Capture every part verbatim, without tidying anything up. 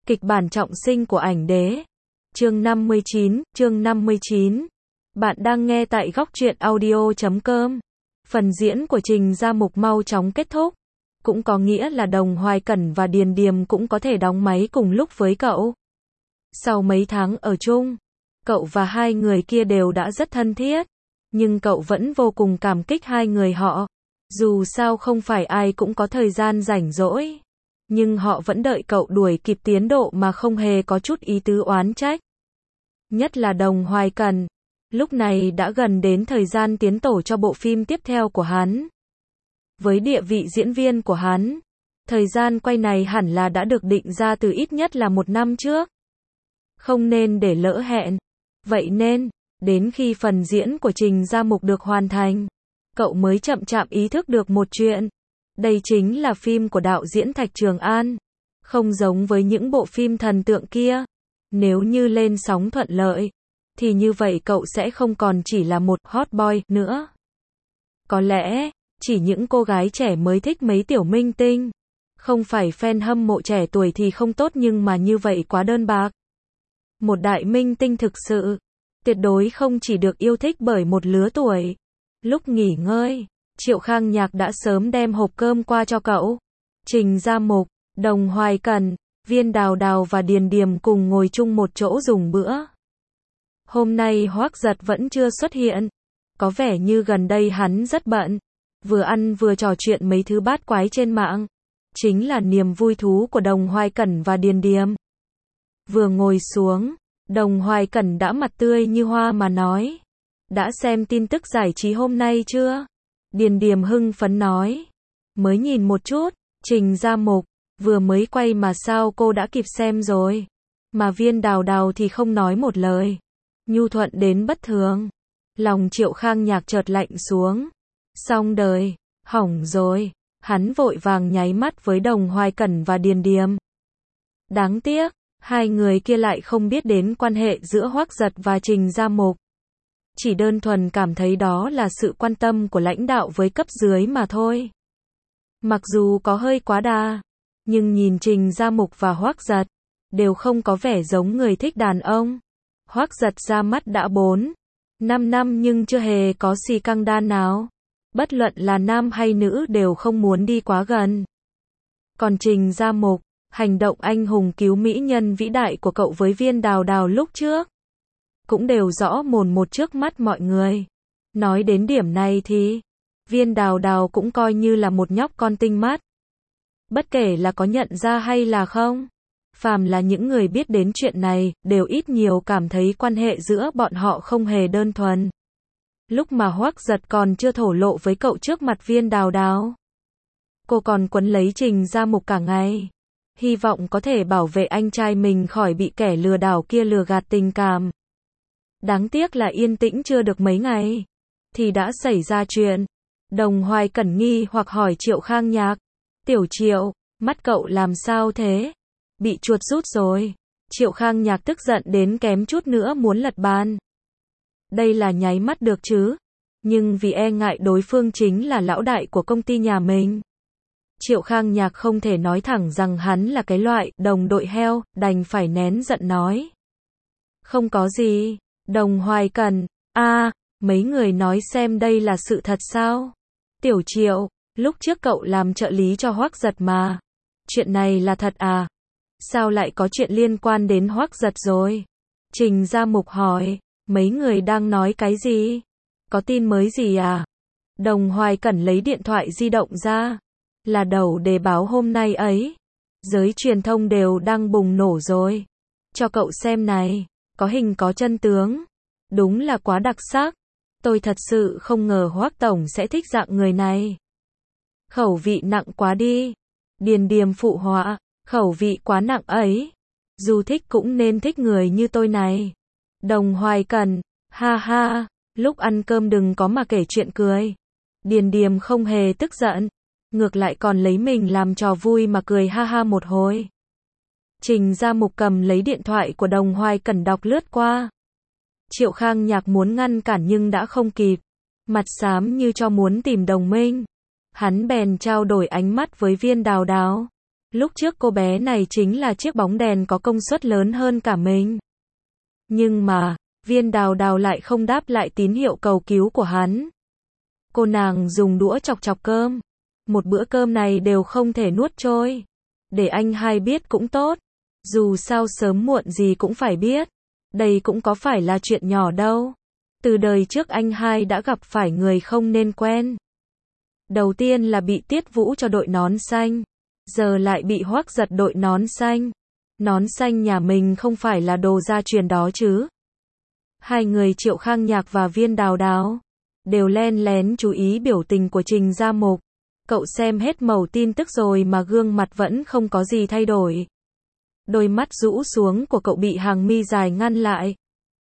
Kịch bản trọng sinh của ảnh đế. Chương năm mươi chín, chương năm mươi chín. Bạn đang nghe tại góc truyện audio chấm com. Phần diễn của Trình Gia Mục mau chóng kết thúc. Cũng có nghĩa là Đồng Hoài Cẩn và Điền Điềm cũng có thể đóng máy cùng lúc với cậu. Sau mấy tháng ở chung, cậu và hai người kia đều đã rất thân thiết. Nhưng cậu vẫn vô cùng cảm kích hai người họ. Dù sao không phải ai cũng có thời gian rảnh rỗi. Nhưng họ vẫn đợi cậu đuổi kịp tiến độ mà không hề có chút ý tứ oán trách. Nhất là Đồng Hoài Cẩn. Lúc này đã gần đến thời gian tiến tổ cho bộ phim tiếp theo của hắn. Với địa vị diễn viên của hắn, thời gian quay này hẳn là đã được định ra từ ít nhất là một năm trước. Không nên để lỡ hẹn. Vậy nên, đến khi phần diễn của Trình Gia Mục được hoàn thành, cậu mới chậm chạp ý thức được một chuyện. Đây chính là phim của đạo diễn Thạch Trường An. Không giống với những bộ phim thần tượng kia. Nếu như lên sóng thuận lợi, thì như vậy cậu sẽ không còn chỉ là một hot boy nữa. Có lẽ, chỉ những cô gái trẻ mới thích mấy tiểu minh tinh. Không phải fan hâm mộ trẻ tuổi thì không tốt, nhưng mà như vậy quá đơn bạc. Một đại minh tinh thực sự, tuyệt đối không chỉ được yêu thích bởi một lứa tuổi. Lúc nghỉ ngơi, Triệu Khang Nhạc đã sớm đem hộp cơm qua cho cậu. Trình Gia Mục, Đồng Hoài Cẩn, Viên Đào Đào và Điền Điềm cùng ngồi chung một chỗ dùng bữa. Hôm nay Hoắc Giật vẫn chưa xuất hiện. Có vẻ như gần đây hắn rất bận. Vừa ăn vừa trò chuyện mấy thứ bát quái trên mạng. Chính là niềm vui thú của Đồng Hoài Cẩn và Điền Điềm. Vừa ngồi xuống, Đồng Hoài Cẩn đã mặt tươi như hoa mà nói. Đã xem tin tức giải trí hôm nay chưa? Điền Điềm hưng phấn nói. Mới nhìn một chút. Trình Gia Mục, vừa mới quay mà sao cô đã kịp xem rồi? Mà Viên Đào Đào thì không nói một lời. Nhu thuận đến bất thường. Lòng Triệu Khang Nhạc chợt lạnh xuống. Xong đời, hỏng rồi. Hắn vội vàng nháy mắt với Đồng Hoài Cẩn và Điền Điềm. Đáng tiếc, hai người kia lại không biết đến quan hệ giữa Hoắc Giật và Trình Gia Mục. Chỉ đơn thuần cảm thấy đó là sự quan tâm của lãnh đạo với cấp dưới mà thôi. Mặc dù có hơi quá đà, nhưng nhìn Trình Gia Mục và Hoắc Giật, đều không có vẻ giống người thích đàn ông. Hoắc Giật ra mắt đã bốn, năm năm nhưng chưa hề có xì căng đan nào. Bất luận là nam hay nữ đều không muốn đi quá gần. Còn Trình Gia Mục, hành động anh hùng cứu mỹ nhân vĩ đại của cậu với Viên Đào Đào lúc trước, cũng đều rõ mồn một trước mắt mọi người. Nói đến điểm này thì, Viên Đào Đào cũng coi như là một nhóc con tinh mắt. Bất kể là có nhận ra hay là không, phàm là những người biết đến chuyện này, đều ít nhiều cảm thấy quan hệ giữa bọn họ không hề đơn thuần. Lúc mà Hoắc Giật còn chưa thổ lộ với cậu trước mặt Viên Đào Đào, cô còn quấn lấy Trình Gia Mục cả ngày. Hy vọng có thể bảo vệ anh trai mình khỏi bị kẻ lừa đảo kia lừa gạt tình cảm. Đáng tiếc là yên tĩnh chưa được mấy ngày, thì đã xảy ra chuyện. Đồng Hoài Cẩn nghi hoặc hỏi Triệu Khang Nhạc. Tiểu Triệu, mắt cậu làm sao thế? Bị chuột rút rồi. Triệu Khang Nhạc tức giận đến kém chút nữa muốn lật bàn. Đây là nháy mắt được chứ. Nhưng vì e ngại đối phương chính là lão đại của công ty nhà mình, Triệu Khang Nhạc không thể nói thẳng rằng hắn là cái loại đồng đội heo, đành phải nén giận nói. Không có gì. Đồng Hoài Cẩn, a à, mấy người nói xem đây là sự thật sao? Tiểu Triệu, lúc trước cậu làm trợ lý cho Hoắc Giật mà. Chuyện này là thật à? Sao lại có chuyện liên quan đến Hoắc Giật rồi? Trình Gia Mục hỏi, mấy người đang nói cái gì? Có tin mới gì à? Đồng Hoài Cẩn lấy điện thoại di động ra. Là đầu đề báo hôm nay ấy. Giới truyền thông đều đang bùng nổ rồi. Cho cậu xem này. Có hình có chân tướng. Đúng là quá đặc sắc. Tôi thật sự không ngờ Hoắc Tổng sẽ thích dạng người này. Khẩu vị nặng quá đi. Điền Điềm phụ họa. Khẩu vị quá nặng ấy. Dù thích cũng nên thích người như tôi này. Đồng Hoài Cẩn, ha ha, lúc ăn cơm đừng có mà kể chuyện cười. Điền Điềm không hề tức giận. Ngược lại còn lấy mình làm trò vui mà cười ha ha một hồi. Trình Gia Mục cầm lấy điện thoại của Đồng Hoài Cẩn đọc lướt qua. Triệu Khang Nhạc muốn ngăn cản nhưng đã không kịp. Mặt xám như cho muốn tìm đồng minh. Hắn bèn trao đổi ánh mắt với Viên Đào Đào. Lúc trước cô bé này chính là chiếc bóng đèn có công suất lớn hơn cả mình. Nhưng mà, Viên Đào Đào lại không đáp lại tín hiệu cầu cứu của hắn. Cô nàng dùng đũa chọc chọc cơm. Một bữa cơm này đều không thể nuốt trôi. Để anh hai biết cũng tốt. Dù sao sớm muộn gì cũng phải biết. Đây cũng có phải là chuyện nhỏ đâu. Từ đời trước anh hai đã gặp phải người không nên quen. Đầu tiên là bị Tiết Vũ cho đội nón xanh. Giờ lại bị Hoắc Giật đội nón xanh. Nón xanh nhà mình không phải là đồ gia truyền đó chứ. Hai người Triệu Khang Nhạc và Viên Đào Đào đều len lén chú ý biểu tình của Trình Gia Mục. Cậu xem hết mẩu tin tức rồi mà gương mặt vẫn không có gì thay đổi. Đôi mắt rũ xuống của cậu bị hàng mi dài ngăn lại.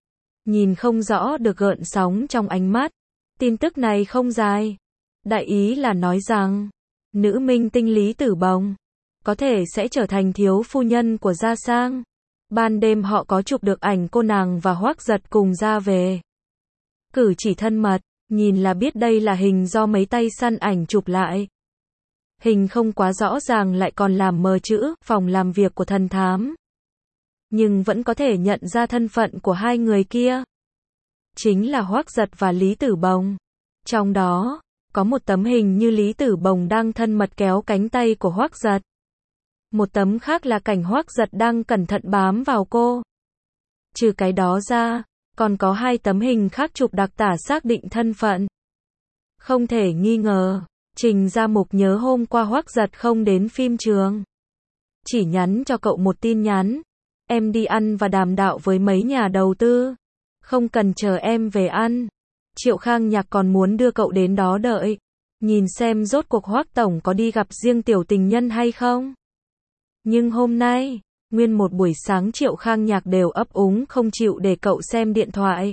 Nhìn không rõ được gợn sóng trong ánh mắt. Tin tức này không dài. Đại ý là nói rằng, nữ minh tinh Lý Tử Bồng có thể sẽ trở thành thiếu phu nhân của Gia Sang. Ban đêm họ có chụp được ảnh cô nàng và Hoắc Giật cùng ra về. Cử chỉ thân mật, nhìn là biết đây là hình do mấy tay săn ảnh chụp lại. Hình không quá rõ ràng lại còn làm mờ chữ phòng làm việc của thần thám. Nhưng vẫn có thể nhận ra thân phận của hai người kia. Chính là Hoắc Giật và Lý Tử Bồng. Trong đó, có một tấm hình như Lý Tử Bồng đang thân mật kéo cánh tay của Hoắc Giật. Một tấm khác là cảnh Hoắc Giật đang cẩn thận bám vào cô. Trừ cái đó ra, còn có hai tấm hình khác chụp đặc tả xác định thân phận. Không thể nghi ngờ, Trình Gia Mục nhớ hôm qua Hoắc Giật không đến phim trường. Chỉ nhắn cho cậu một tin nhắn. Em đi ăn và đàm đạo với mấy nhà đầu tư. Không cần chờ em về ăn. Triệu Khang Nhạc còn muốn đưa cậu đến đó đợi. Nhìn xem rốt cuộc Hoắc Tổng có đi gặp riêng tiểu tình nhân hay không. Nhưng hôm nay, nguyên một buổi sáng Triệu Khang Nhạc đều ấp úng không chịu để cậu xem điện thoại.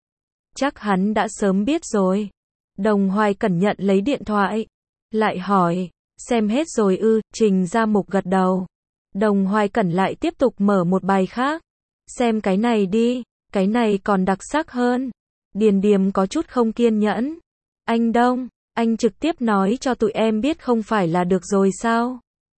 Chắc hắn đã sớm biết rồi. Đồng Hoài Cẩn nhận lấy điện thoại. Lại hỏi, xem hết rồi ư, Trình Gia Mục gật đầu. Đồng Hoài Cẩn lại tiếp tục mở một bài khác. Xem cái này đi, cái này còn đặc sắc hơn. Điền Điềm có chút không kiên nhẫn. Anh Đông, anh trực tiếp nói cho tụi em biết không phải là được rồi sao?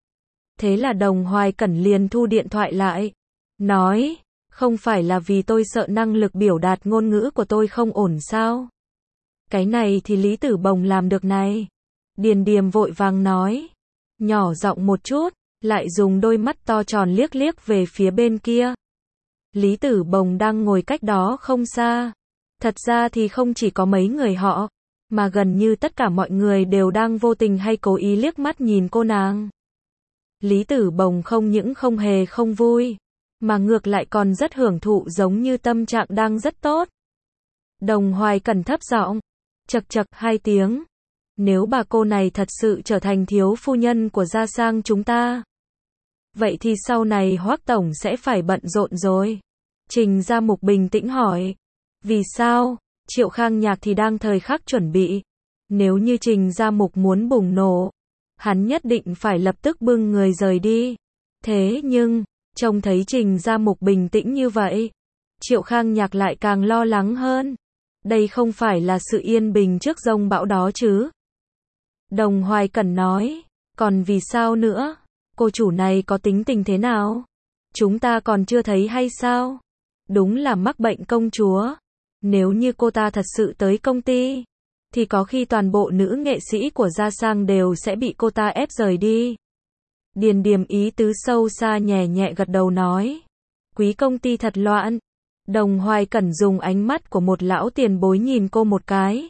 Thế là Đồng Hoài Cẩn liền thu điện thoại lại. Nói, không phải là vì tôi sợ năng lực biểu đạt ngôn ngữ của tôi không ổn sao? Cái này thì Lý Tử Bồng làm được này. Điền Điềm vội vàng nói. Nhỏ giọng một chút, lại dùng đôi mắt to tròn liếc liếc về phía bên kia. Lý Tử Bồng đang ngồi cách đó không xa. Thật ra thì không chỉ có mấy người họ, mà gần như tất cả mọi người đều đang vô tình hay cố ý liếc mắt nhìn cô nàng. Lý Tử Bồng không những không hề không vui, mà ngược lại còn rất hưởng thụ giống như tâm trạng đang rất tốt. Đồng Hoài Cẩn thấp giọng, chậc chậc hai tiếng. Nếu bà cô này thật sự trở thành thiếu phu nhân của Gia Sang chúng ta, vậy thì sau này Hoắc Tổng sẽ phải bận rộn rồi. Trình Gia Mục bình tĩnh hỏi. Vì sao? Triệu Khang Nhạc thì đang thời khắc chuẩn bị. Nếu như Trình Gia Mục muốn bùng nổ, hắn nhất định phải lập tức bưng người rời đi. Thế nhưng, trông thấy Trình Gia Mục bình tĩnh như vậy, Triệu Khang Nhạc lại càng lo lắng hơn. Đây không phải là sự yên bình trước giông bão đó chứ? Đồng Hoài Cẩn nói. Còn vì sao nữa? Cô chủ này có tính tình thế nào? Chúng ta còn chưa thấy hay sao? Đúng là mắc bệnh công chúa. Nếu như cô ta thật sự tới công ty, thì có khi toàn bộ nữ nghệ sĩ của Gia Sang đều sẽ bị cô ta ép rời đi. Điền Điềm ý tứ sâu xa nhẹ nhẹ gật đầu nói. Quý công ty thật loạn. Đồng Hoài Cẩn dùng ánh mắt của một lão tiền bối nhìn cô một cái.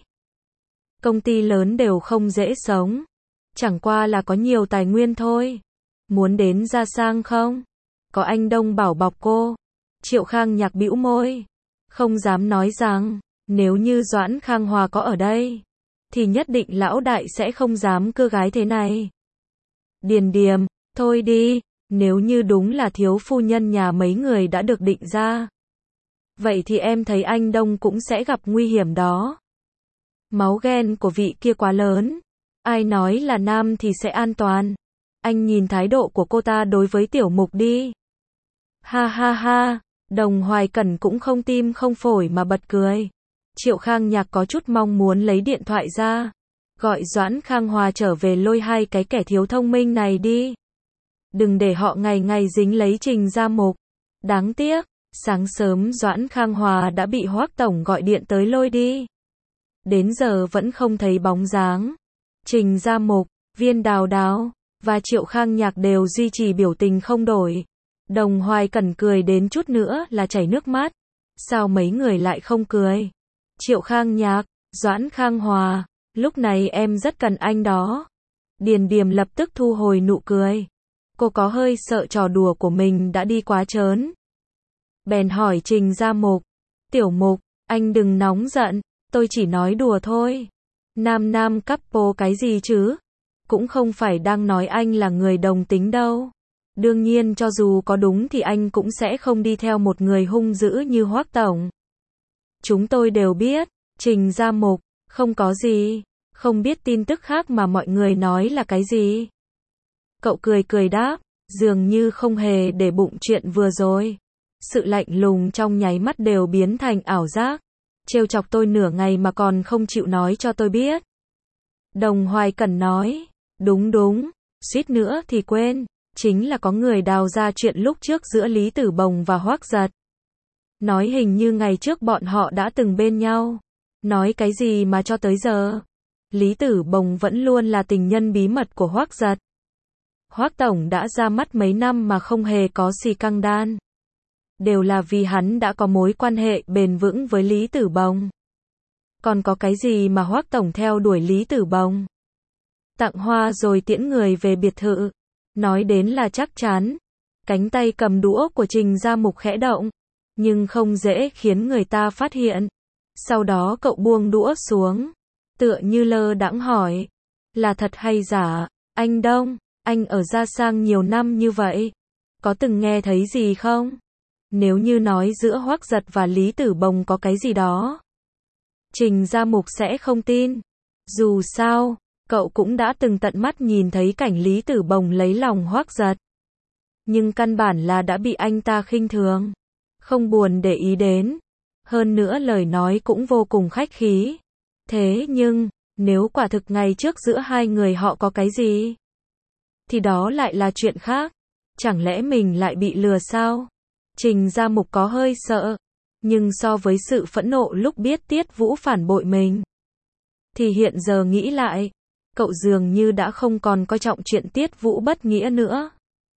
Công ty lớn đều không dễ sống. Chẳng qua là có nhiều tài nguyên thôi. Muốn đến Gia Sang không? Có anh Đông bảo bọc cô. Triệu Khang Nhạc bĩu môi. Không dám nói rằng, nếu như Doãn Khang Hòa có ở đây, thì nhất định lão đại sẽ không dám cưa gái thế này. Điền Điềm, thôi đi, nếu như đúng là thiếu phu nhân nhà mấy người đã được định ra, vậy thì em thấy anh Đông cũng sẽ gặp nguy hiểm đó. Máu ghen của vị kia quá lớn. Ai nói là nam thì sẽ an toàn. Anh nhìn thái độ của cô ta đối với Tiểu Mục đi. Ha ha ha, Đồng Hoài Cẩn cũng không tim không phổi mà bật cười. Triệu Khang Nhạc có chút mong muốn lấy điện thoại ra, gọi Doãn Khang Hòa trở về lôi hai cái kẻ thiếu thông minh này đi. Đừng để họ ngày ngày dính lấy Trình Gia Mục. Đáng tiếc, sáng sớm Doãn Khang Hòa đã bị Hoắc tổng gọi điện tới lôi đi. Đến giờ vẫn không thấy bóng dáng. Trình Gia Mục, Viên Đào Đào và Triệu Khang Nhạc đều duy trì biểu tình không đổi. Đồng Hoài Cẩn cười đến chút nữa là chảy nước mắt. Sao mấy người lại không cười? Triệu Khang Nhạc, Doãn Khang Hòa, lúc này em rất cần anh đó. Điền Điềm lập tức thu hồi nụ cười. Cô có hơi sợ trò đùa của mình đã đi quá trớn. Bèn hỏi Trình Gia Mục, Tiểu Mục, anh đừng nóng giận, tôi chỉ nói đùa thôi. Nam nam couple cái gì chứ? Cũng không phải đang nói anh là người đồng tính đâu. Đương nhiên cho dù có đúng thì anh cũng sẽ không đi theo một người hung dữ như Hoắc tổng. Chúng tôi đều biết, Trình Gia Mục, không có gì, không biết tin tức khác mà mọi người nói là cái gì. Cậu cười cười đáp, dường như không hề để bụng chuyện vừa rồi. Sự lạnh lùng trong nháy mắt đều biến thành ảo giác. Trêu chọc tôi nửa ngày mà còn không chịu nói cho tôi biết. Đồng Hoài Cẩn nói, đúng đúng, suýt nữa thì quên, chính là có người đào ra chuyện lúc trước giữa Lý Tử Bồng và Hoắc Giật. Nói hình như ngày trước bọn họ đã từng bên nhau. Nói cái gì mà cho tới giờ, Lý Tử Bồng vẫn luôn là tình nhân bí mật của Hoắc Giật. Hoắc tổng đã ra mắt mấy năm mà không hề có xì căng đan. Đều là vì hắn đã có mối quan hệ bền vững với Lý Tử Bồng. Còn có cái gì mà Hoắc tổng theo đuổi Lý Tử Bồng? Tặng hoa rồi tiễn người về biệt thự. Nói đến là chắc chắn. Cánh tay cầm đũa của Trình Gia Mục khẽ động, nhưng không dễ khiến người ta phát hiện. Sau đó cậu buông đũa xuống, tựa như lơ đãng hỏi, là thật hay giả? Anh Đông, anh ở Gia Sang nhiều năm như vậy, có từng nghe thấy gì không? Nếu như nói giữa Hoắc Giật và Lý Tử Bồng có cái gì đó, Trình Gia Mục sẽ không tin. Dù sao, cậu cũng đã từng tận mắt nhìn thấy cảnh Lý Tử Bồng lấy lòng Hoắc Giật. Nhưng căn bản là đã bị anh ta khinh thường, không buồn để ý đến. Hơn nữa lời nói cũng vô cùng khách khí. Thế nhưng, nếu quả thực ngày trước giữa hai người họ có cái gì, thì đó lại là chuyện khác. Chẳng lẽ mình lại bị lừa sao? Trình Gia Mục có hơi sợ. Nhưng so với sự phẫn nộ lúc biết Tiết Vũ phản bội mình, thì hiện giờ nghĩ lại, cậu dường như đã không còn coi trọng chuyện Tiết Vũ bất nghĩa nữa.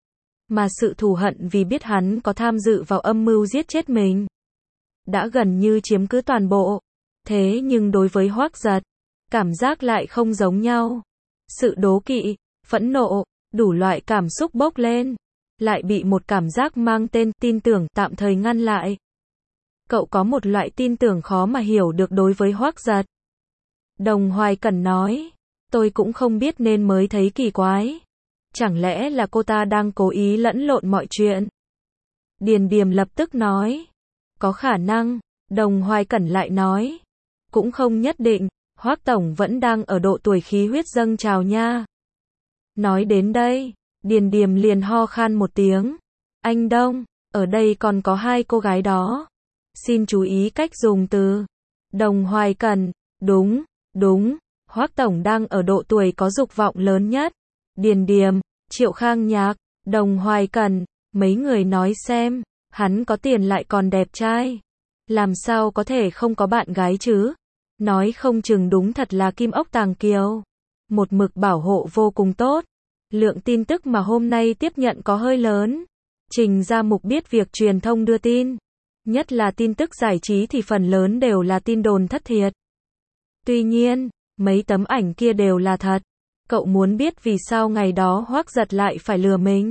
Mà sự thù hận vì biết hắn có tham dự vào âm mưu giết chết mình, đã gần như chiếm cứ toàn bộ. Thế nhưng đối với Hoắc Giật, cảm giác lại không giống nhau. Sự đố kỵ, phẫn nộ, đủ loại cảm xúc bốc lên, lại bị một cảm giác mang tên tin tưởng tạm thời ngăn lại. Cậu có một loại tin tưởng khó mà hiểu được đối với Hoắc Giật. Đồng Hoài Cẩn nói, tôi cũng không biết nên mới thấy kỳ quái. Chẳng lẽ là cô ta đang cố ý lẫn lộn mọi chuyện? Điền Điềm lập tức nói, có khả năng. Đồng Hoài Cẩn lại nói, cũng không nhất định, Hoắc tổng vẫn đang ở độ tuổi khí huyết dâng trào nha. Nói đến đây, Điền Điềm liền ho khan một tiếng. Anh Đông, ở đây còn có hai cô gái đó. Xin chú ý cách dùng từ. Đồng Hoài Cẩn, đúng, đúng, Hoắc tổng đang ở độ tuổi có dục vọng lớn nhất. Điền Điềm, Triệu Khang Nhạc, Đồng Hoài Cẩn, mấy người nói xem, hắn có tiền lại còn đẹp trai, làm sao có thể không có bạn gái chứ? Nói không chừng đúng thật là kim ốc tàng kiều. Một mực bảo hộ vô cùng tốt. Lượng tin tức mà hôm nay tiếp nhận có hơi lớn. Trình Gia Mục biết việc truyền thông đưa tin, nhất là tin tức giải trí thì phần lớn đều là tin đồn thất thiệt. Tuy nhiên, mấy tấm ảnh kia đều là thật. Cậu muốn biết vì sao ngày đó Hoắc Giật lại phải lừa mình.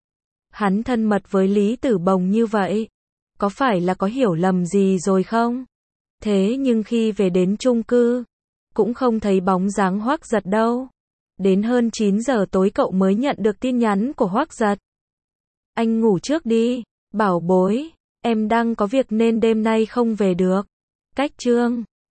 Hắn thân mật với Lý Tử Bồng như vậy, có phải là có hiểu lầm gì rồi không? Thế nhưng khi về đến chung cư, cũng không thấy bóng dáng Hoắc Giật đâu. Đến hơn chín giờ tối cậu mới nhận được tin nhắn của Hoắc Giật. Anh ngủ trước đi, bảo bối, em đang có việc nên đêm nay không về được. Cách chương